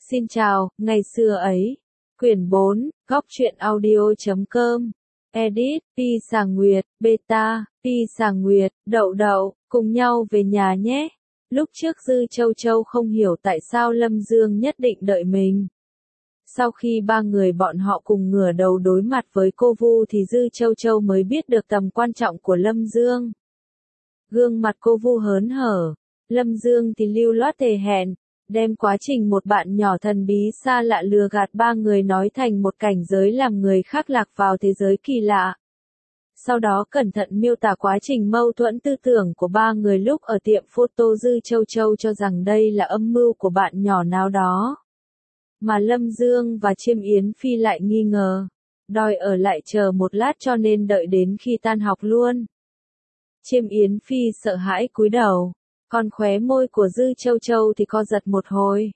Xin chào, ngày xưa ấy. Quyển 4, góc truyện audio.com. Edit, Pi Sàng Nguyệt, Beta, Pi Sàng Nguyệt, Đậu Đậu, cùng nhau về nhà nhé. Lúc trước Dư Châu Châu không hiểu tại sao Lâm Dương nhất định đợi mình. Sau khi ba người bọn họ cùng ngửa đầu đối mặt với cô Vu thì Dư Châu Châu mới biết được tầm quan trọng của Lâm Dương. Gương mặt cô Vu hớn hở, Lâm Dương thì lưu loát thề hẹn, đem quá trình một bạn nhỏ thần bí xa lạ lừa gạt ba người nói thành một cảnh giới làm người khác lạc vào thế giới kỳ lạ. Sau đó cẩn thận miêu tả quá trình mâu thuẫn tư tưởng của ba người lúc ở tiệm photo. Dư Châu Châu cho rằng đây là âm mưu của bạn nhỏ nào đó. Mà Lâm Dương và Chiêm Yến Phi lại nghi ngờ, đòi ở lại chờ một lát cho nên đợi đến khi tan học luôn. Chiêm Yến Phi sợ hãi cúi đầu, còn khóe môi của Dư Châu Châu thì co giật một hồi.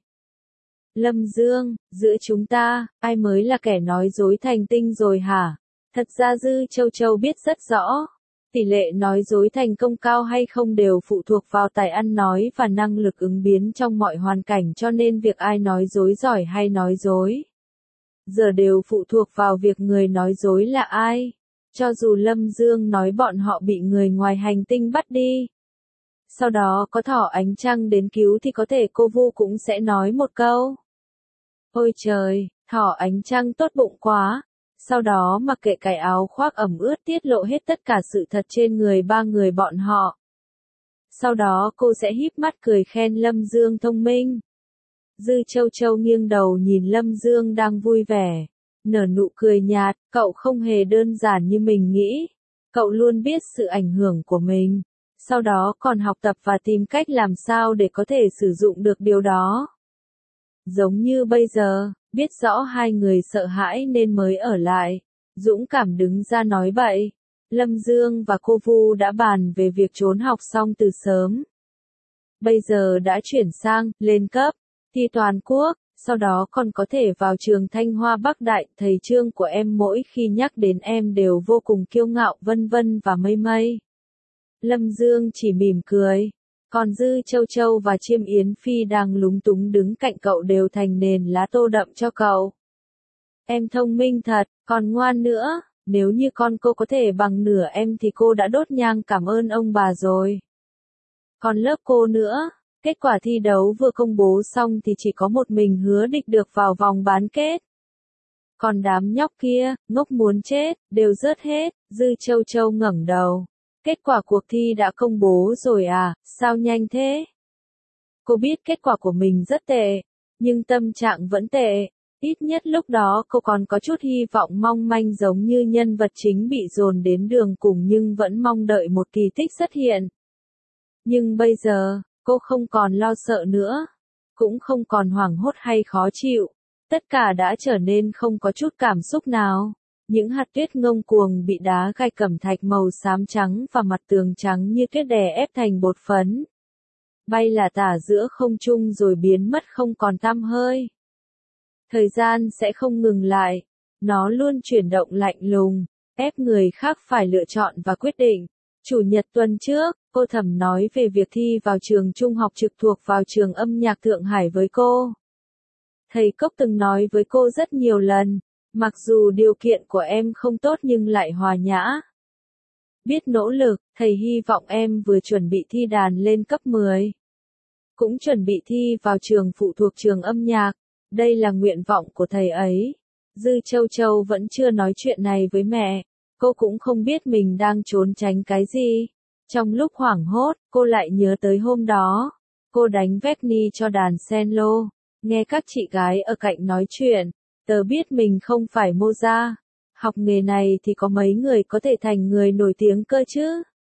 Lâm Dương, giữa chúng ta, ai mới là kẻ nói dối thành tinh rồi hả? Thật ra Dư Châu Châu biết rất rõ, tỷ lệ nói dối thành công cao hay không đều phụ thuộc vào tài ăn nói và năng lực ứng biến trong mọi hoàn cảnh, cho nên việc ai nói dối giỏi hay nói dối giờ đều phụ thuộc vào việc người nói dối là ai. Cho dù Lâm Dương nói bọn họ bị người ngoài hành tinh bắt đi, sau đó có thỏ ánh trăng đến cứu thì có thể cô Vu cũng sẽ nói một câu: ôi trời, thỏ ánh trăng tốt bụng quá. Sau đó mặc kệ cái áo khoác ẩm ướt tiết lộ hết tất cả sự thật trên người ba người bọn họ. Sau đó cô sẽ híp mắt cười khen Lâm Dương thông minh. Dư Châu Châu nghiêng đầu nhìn Lâm Dương đang vui vẻ, nở nụ cười nhạt, cậu không hề đơn giản như mình nghĩ. Cậu luôn biết sự ảnh hưởng của mình, sau đó còn học tập và tìm cách làm sao để có thể sử dụng được điều đó. Giống như bây giờ, biết rõ hai người sợ hãi nên mới ở lại, dũng cảm đứng ra nói bậy. Lâm Dương và cô Vu đã bàn về việc trốn học xong từ sớm. Bây giờ đã chuyển sang, lên cấp, thi toàn quốc, sau đó còn có thể vào trường Thanh Hoa Bắc Đại. Thầy Trương của em mỗi khi nhắc đến em đều vô cùng kiêu ngạo vân vân và mây mây. Lâm Dương chỉ mỉm cười. Còn Dư Châu Châu và Chiêm Yến Phi đang lúng túng đứng cạnh cậu đều thành nền lá tô đậm cho cậu. Em thông minh thật, còn ngoan nữa, nếu như con cô có thể bằng nửa em thì cô đã đốt nhang cảm ơn ông bà rồi. Còn lớp cô nữa, kết quả thi đấu vừa công bố xong thì chỉ có một mình Hứa Địch được vào vòng bán kết. Còn đám nhóc kia, ngốc muốn chết, đều rớt hết. Dư Châu Châu ngẩng đầu. Kết quả cuộc thi đã công bố rồi à, sao nhanh thế? Cô biết kết quả của mình rất tệ, nhưng tâm trạng vẫn tệ. Ít nhất lúc đó cô còn có chút hy vọng mong manh giống như nhân vật chính bị dồn đến đường cùng nhưng vẫn mong đợi một kỳ tích xuất hiện. Nhưng bây giờ, cô không còn lo sợ nữa, cũng không còn hoảng hốt hay khó chịu. Tất cả đã trở nên không có chút cảm xúc nào. Những hạt tuyết ngông cuồng bị đá gai cẩm thạch màu xám trắng và mặt tường trắng như tuyết đè ép thành bột phấn, bay lả tả giữa không trung rồi biến mất không còn tăm hơi. Thời gian sẽ không ngừng lại, nó luôn chuyển động lạnh lùng, ép người khác phải lựa chọn và quyết định. Chủ nhật tuần trước, cô Thẩm nói về việc thi vào trường trung học trực thuộc vào trường âm nhạc Thượng Hải với cô. Thầy Cốc từng nói với cô rất nhiều lần, mặc dù điều kiện của em không tốt nhưng lại hòa nhã, biết nỗ lực, thầy hy vọng em vừa chuẩn bị thi đàn lên cấp 10, cũng chuẩn bị thi vào trường phụ thuộc trường âm nhạc. Đây là nguyện vọng của thầy ấy. Dư Châu Châu vẫn chưa nói chuyện này với mẹ, cô cũng không biết mình đang trốn tránh cái gì. Trong lúc hoảng hốt, cô lại nhớ tới hôm đó, cô đánh Vecni cho đàn cello, nghe các chị gái ở cạnh nói chuyện. Tớ biết mình không phải Mozart, học nghề này thì có mấy người có thể thành người nổi tiếng cơ chứ.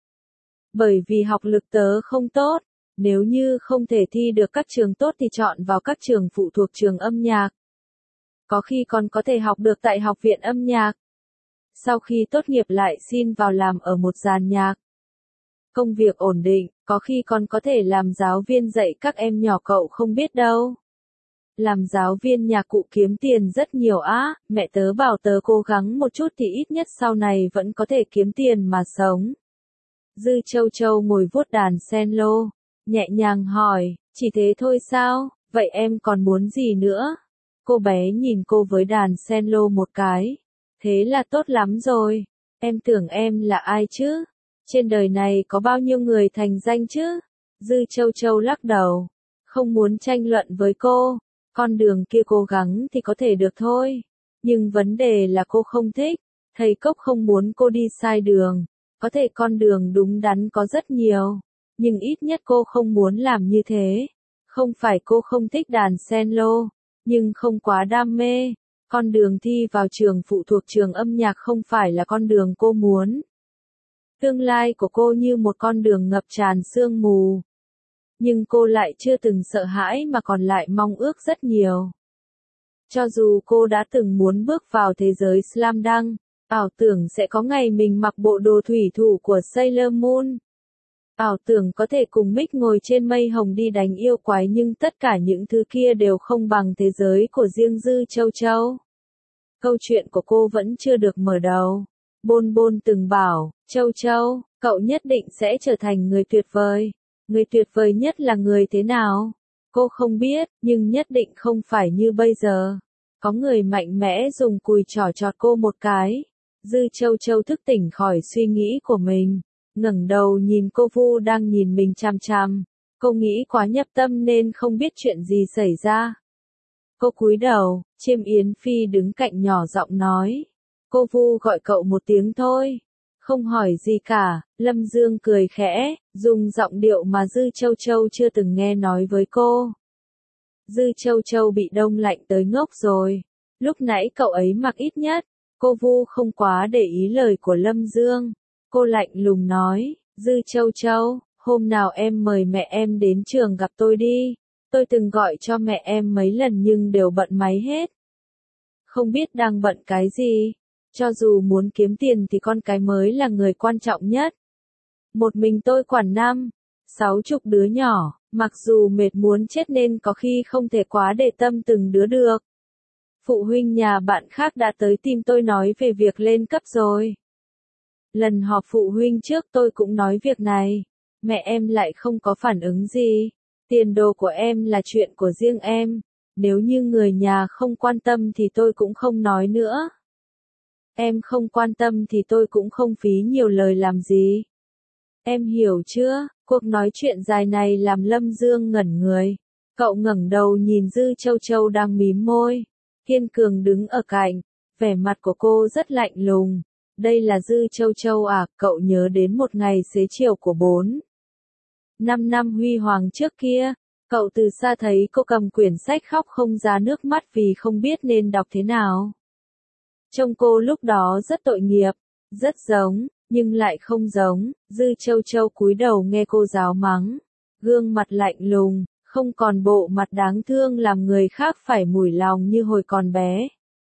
Bởi vì học lực tớ không tốt, nếu như không thể thi được các trường tốt thì chọn vào các trường phụ thuộc trường âm nhạc. Có khi còn có thể học được tại học viện âm nhạc. Sau khi tốt nghiệp lại xin vào làm ở một dàn nhạc. Công việc ổn định, có khi còn có thể làm giáo viên dạy các em nhỏ, cậu không biết đâu. Làm giáo viên nhạc cụ kiếm tiền rất nhiều á, mẹ tớ bảo tớ cố gắng một chút thì ít nhất sau này vẫn có thể kiếm tiền mà sống. Dư Châu Châu ngồi vuốt đàn cello, nhẹ nhàng hỏi, chỉ thế thôi sao, Vậy em còn muốn gì nữa? Cô bé nhìn cô với đàn cello một cái. Thế là tốt lắm rồi. Em tưởng em là ai chứ? Trên đời này có bao nhiêu người thành danh chứ? Dư Châu Châu lắc đầu. Không muốn tranh luận với cô. Con đường kia cố gắng thì có thể được thôi. Nhưng vấn đề là cô không thích. Thầy Cốc không muốn cô đi sai đường. Có thể con đường đúng đắn có rất nhiều. Nhưng ít nhất cô không muốn làm như thế. Không phải cô không thích đàn cello, nhưng không quá đam mê. Con đường thi vào trường phụ thuộc trường âm nhạc không phải là con đường cô muốn. Tương lai của cô như một con đường ngập tràn sương mù. Nhưng cô lại chưa từng sợ hãi mà còn lại mong ước rất nhiều. Cho dù cô đã từng muốn bước vào thế giới slam dunk, ảo tưởng sẽ có ngày mình mặc bộ đồ thủy thủ của Sailor Moon. Ảo tưởng có thể cùng Mick ngồi trên mây hồng đi đánh yêu quái nhưng tất cả những thứ kia đều không bằng thế giới của riêng Dư Châu Châu. Câu chuyện của cô vẫn chưa được mở đầu. Bôn Bôn từng bảo, Châu Châu, cậu nhất định sẽ trở thành người tuyệt vời. Người tuyệt vời nhất là người thế nào? Cô không biết, nhưng nhất định không phải như bây giờ. Có người mạnh mẽ dùng cùi chỏ chọt cô một cái. Dư Châu Châu thức tỉnh khỏi suy nghĩ của mình. Ngẩng đầu nhìn cô Vu đang nhìn mình chằm chằm. Cô nghĩ quá nhập tâm nên không biết chuyện gì xảy ra. Cô cúi đầu, Chiêm Yến Phi đứng cạnh nhỏ giọng nói. Cô Vu gọi cậu một tiếng thôi. Không hỏi gì cả, Lâm Dương cười khẽ, dùng giọng điệu mà Dư Châu Châu chưa từng nghe nói với cô. Dư Châu Châu bị đông lạnh tới ngốc rồi. Lúc nãy cậu ấy mặc ít nhất. Cô Vu không quá để ý lời của Lâm Dương. Cô lạnh lùng nói, Dư Châu Châu, hôm nào em mời mẹ em đến trường gặp tôi đi. Tôi từng gọi cho mẹ em mấy lần nhưng đều bận máy hết. Không biết đang bận cái gì. Cho dù muốn kiếm tiền thì con cái mới là người quan trọng nhất. Một mình tôi quản 60 đứa nhỏ, mặc dù mệt muốn chết nên có khi không thể quá để tâm từng đứa được. Phụ huynh nhà bạn khác đã tới tìm tôi nói về việc lên cấp rồi. Lần họp phụ huynh trước tôi cũng nói việc này. Mẹ em lại không có phản ứng gì. Tiền đồ của em là chuyện của riêng em. Nếu như người nhà không quan tâm thì tôi cũng không nói nữa. Em không quan tâm thì tôi cũng không phí nhiều lời làm gì. Em hiểu chưa? Cuộc nói chuyện dài này làm Lâm Dương ngẩn người. Cậu ngẩng đầu nhìn Dư Châu Châu đang mím môi. Kiên Cường đứng ở cạnh. Vẻ mặt của cô rất lạnh lùng. Đây là Dư Châu Châu à? Cậu nhớ đến một ngày xế chiều của 5 năm huy hoàng trước kia. Cậu từ xa thấy cô cầm quyển sách khóc không ra nước mắt vì không biết nên đọc thế nào. Trông cô lúc đó rất tội nghiệp, rất giống, nhưng lại không giống. Dư Châu Châu cúi đầu nghe cô giáo mắng. Gương mặt lạnh lùng, không còn bộ mặt đáng thương làm người khác phải mủi lòng như hồi còn bé.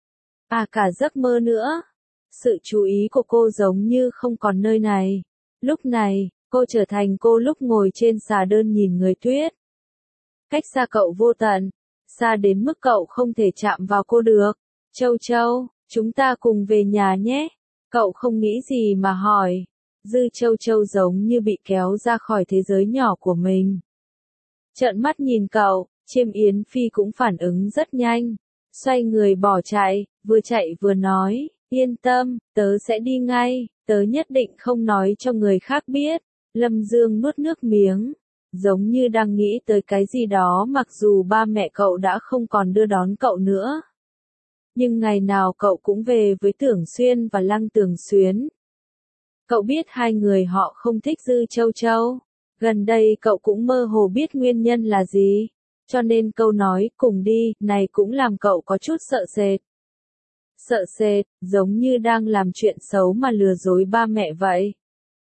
À cả giấc mơ nữa. Sự chú ý của cô giống như không còn nơi này. Lúc này, cô trở thành cô lúc ngồi trên xà đơn nhìn người tuyết. Cách xa cậu vô tận, xa đến mức cậu không thể chạm vào cô được. Châu Châu, chúng ta cùng về nhà nhé. Cậu không nghĩ gì mà hỏi. Dư Châu Châu giống như bị kéo ra khỏi thế giới nhỏ của mình. Trợn mắt nhìn cậu, Chiêm Yến Phi cũng phản ứng rất nhanh. Xoay người bỏ chạy vừa nói, yên tâm, tớ sẽ đi ngay, tớ nhất định không nói cho người khác biết. Lâm Dương nuốt nước miếng, giống như đang nghĩ tới cái gì đó mặc dù ba mẹ cậu đã không còn đưa đón cậu nữa. Nhưng ngày nào cậu cũng về với Tưởng Xuyên và Lăng Tưởng Xuyến. Cậu biết hai người họ không thích Dư Châu Châu. Gần đây cậu cũng mơ hồ biết nguyên nhân là gì. Cho nên câu nói cùng đi này cũng làm cậu có chút sợ sệt. Sợ sệt, giống như đang làm chuyện xấu mà lừa dối ba mẹ vậy.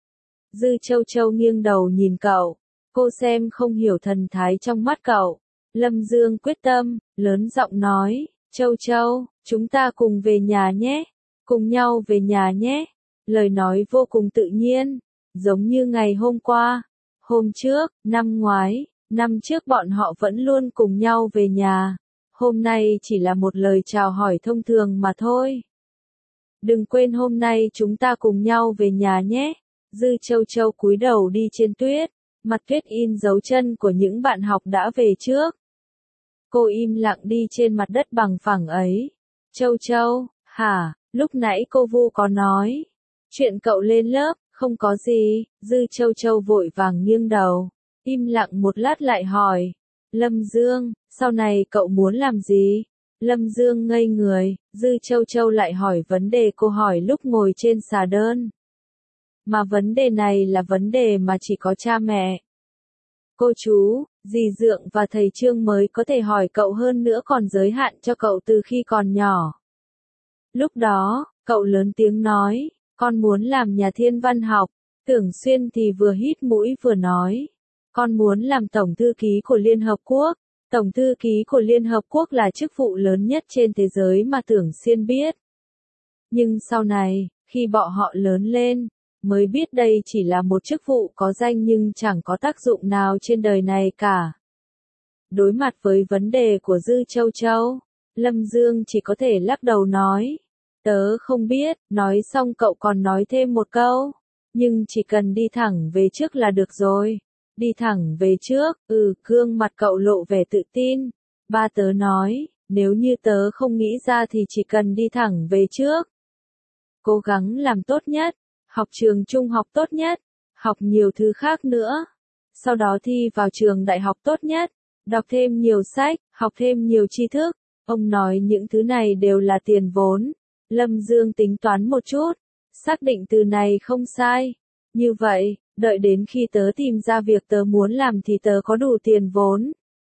Dư Châu Châu nghiêng đầu nhìn cậu. Cô xem không hiểu thần thái trong mắt cậu. Lâm Dương quyết tâm, lớn giọng nói, Châu Châu, chúng ta cùng về nhà nhé. Cùng nhau về nhà nhé. Lời nói vô cùng tự nhiên, giống như ngày hôm qua, hôm trước, năm ngoái, năm trước bọn họ vẫn luôn cùng nhau về nhà. Hôm nay chỉ là một lời chào hỏi thông thường mà thôi. Đừng quên hôm nay chúng ta cùng nhau về nhà nhé. Dư Châu Châu cúi đầu đi trên tuyết, mặt tuyết in dấu chân của những bạn học đã về trước. Cô im lặng đi trên mặt đất bằng phẳng ấy. Châu Châu, hả, lúc nãy cô Vu có nói. Chuyện cậu lên lớp, không có gì, Dư Châu Châu vội vàng nghiêng đầu. Im lặng một lát lại hỏi. Lâm Dương, sau này cậu muốn làm gì? Lâm Dương ngây người, Dư Châu Châu lại hỏi vấn đề cô hỏi lúc ngồi trên xà đơn. Mà vấn đề này là vấn đề mà chỉ có cha mẹ, cô chú, dì Dượng và thầy Trương mới có thể hỏi cậu, hơn nữa còn giới hạn cho cậu từ khi còn nhỏ. Lúc đó, cậu lớn tiếng nói, con muốn làm nhà thiên văn học. Tưởng Xuyên thì vừa hít mũi vừa nói, con muốn làm tổng thư ký của Liên Hợp Quốc. Tổng thư ký của Liên Hợp Quốc là chức vụ lớn nhất trên thế giới mà Tưởng Xuyên biết. Nhưng sau này, khi bọn họ lớn lên, mới biết đây chỉ là một chức vụ có danh nhưng chẳng có tác dụng nào trên đời này cả. Đối mặt với vấn đề của Dư Châu Châu, Lâm Dương chỉ có thể lắc đầu nói, tớ không biết. Nói xong cậu còn nói thêm một câu, nhưng chỉ cần đi thẳng về trước là được rồi. Đi thẳng về trước, gương mặt cậu lộ vẻ tự tin. Ba tớ nói, nếu như tớ không nghĩ ra thì chỉ cần đi thẳng về trước. Cố gắng làm tốt nhất, học trường trung học tốt nhất, học nhiều thứ khác nữa. Sau đó thi vào trường đại học tốt nhất, đọc thêm nhiều sách, học thêm nhiều tri thức. Ông nói những thứ này đều là tiền vốn. Lâm Dương tính toán một chút, xác định từ này không sai. Như vậy, đợi đến khi tớ tìm ra việc tớ muốn làm thì tớ có đủ tiền vốn.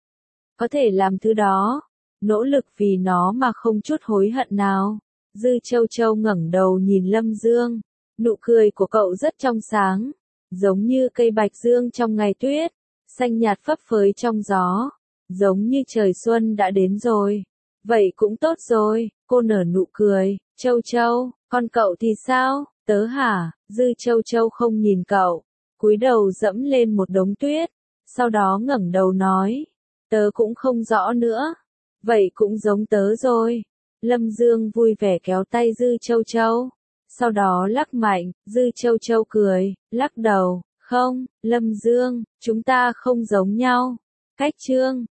Có thể làm thứ đó, nỗ lực vì nó mà không chút hối hận nào. Dư Châu Châu ngẩng đầu nhìn Lâm Dương, nụ cười của cậu rất trong sáng, giống như cây bạch dương trong ngày tuyết, xanh nhạt phấp phới trong gió, giống như trời xuân đã đến rồi. Vậy cũng tốt rồi, cô nở nụ cười. Châu Châu, con cậu thì sao? Tớ hả? Dư Châu Châu không nhìn cậu, cúi đầu dẫm lên một đống tuyết, sau đó ngẩng đầu nói, tớ cũng không rõ nữa. Vậy cũng giống tớ rồi. Lâm Dương vui vẻ kéo tay Dư Châu Châu, sau đó lắc mạnh. Dư Châu Châu cười, lắc đầu, không, Lâm Dương, chúng ta không giống nhau. Cách chương